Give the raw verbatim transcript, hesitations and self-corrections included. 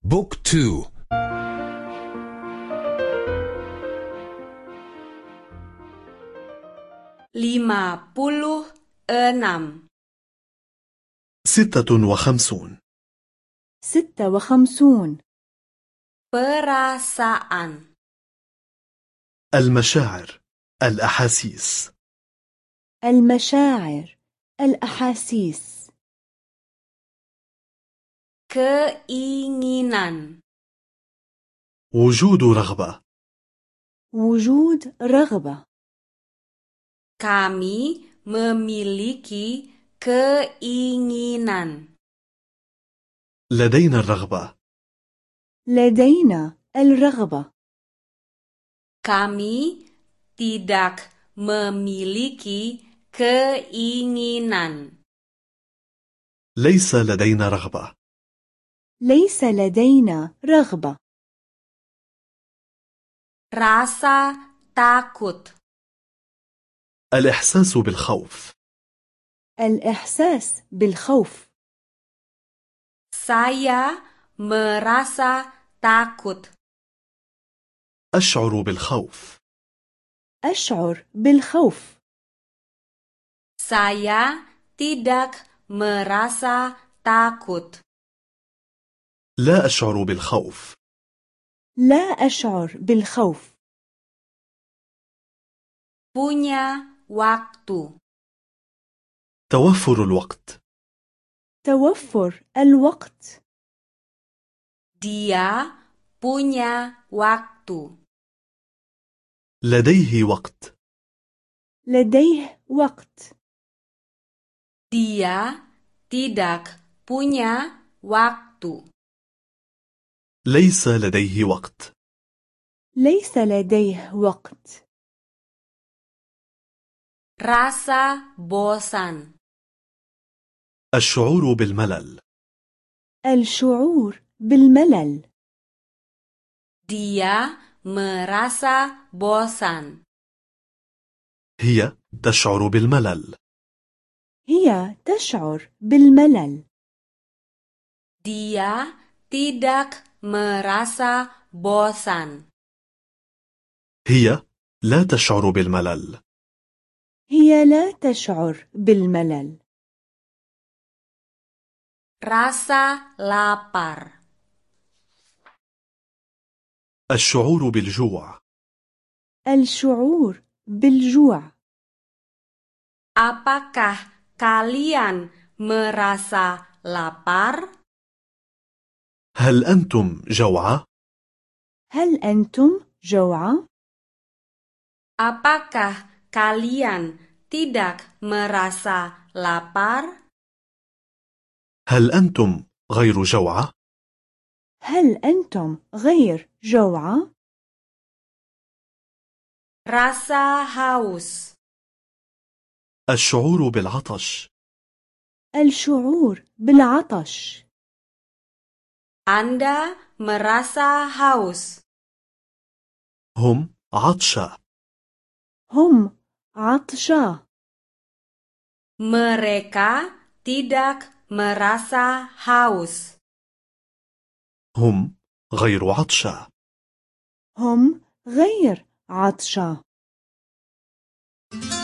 بوك تو. lima puluh enam. ستة وخمسون. ستة وخمسون. perasaan. المشاعر، الأحاسيس. المشاعر، الأحاسيس. keinginan. وجود رغبة. وجود رغبة. Kami memiliki keinginan. لدينا الرغبة. لدينا الرغبة. Kami tidak memiliki keinginan. ليس لدينا رغبة. ليس لدينا رغبة. Rasa takut. الإحساس بالخوف. الإحساس بالخوف. Saya merasa takut. أشعر بالخوف. أشعر بالخوف. Saya tidak merasa takut. لا أشعر بالخوف. لا أشعر بالخوف. Punya waktu. توفر الوقت. توفر الوقت. Dia punya waktu. لديه وقت. لديه وقت. Dia tidak punya waktu. ليس لديه وقت. ليس لديه وقت. Rasa bosan. الشعور بالملل. الشعور بالملل. Dia merasa bosan. هي تشعر بالملل. هي تشعر بالملل. Dia tidak merasa bosan. هي لا تشعر بالملل. هي لا تشعر بالملل. Rasa lapar. الشعور بالجوع. الشعور بالجوع. Apakah kalian merasa lapar? هل أنتم جوعى؟ هل أنتم جوعى؟ Apakah kalian tidak merasa lapar? هل أنتم غير جوعى؟ هل أنتم غير جوعى؟ Rasa haus. الشعور بالعطش. الشعور بالعطش. Anda merasa haus. هم عطشى. هم عطشى. Mereka tidak merasa haus. هم غير عطشى. هم غير عطشى.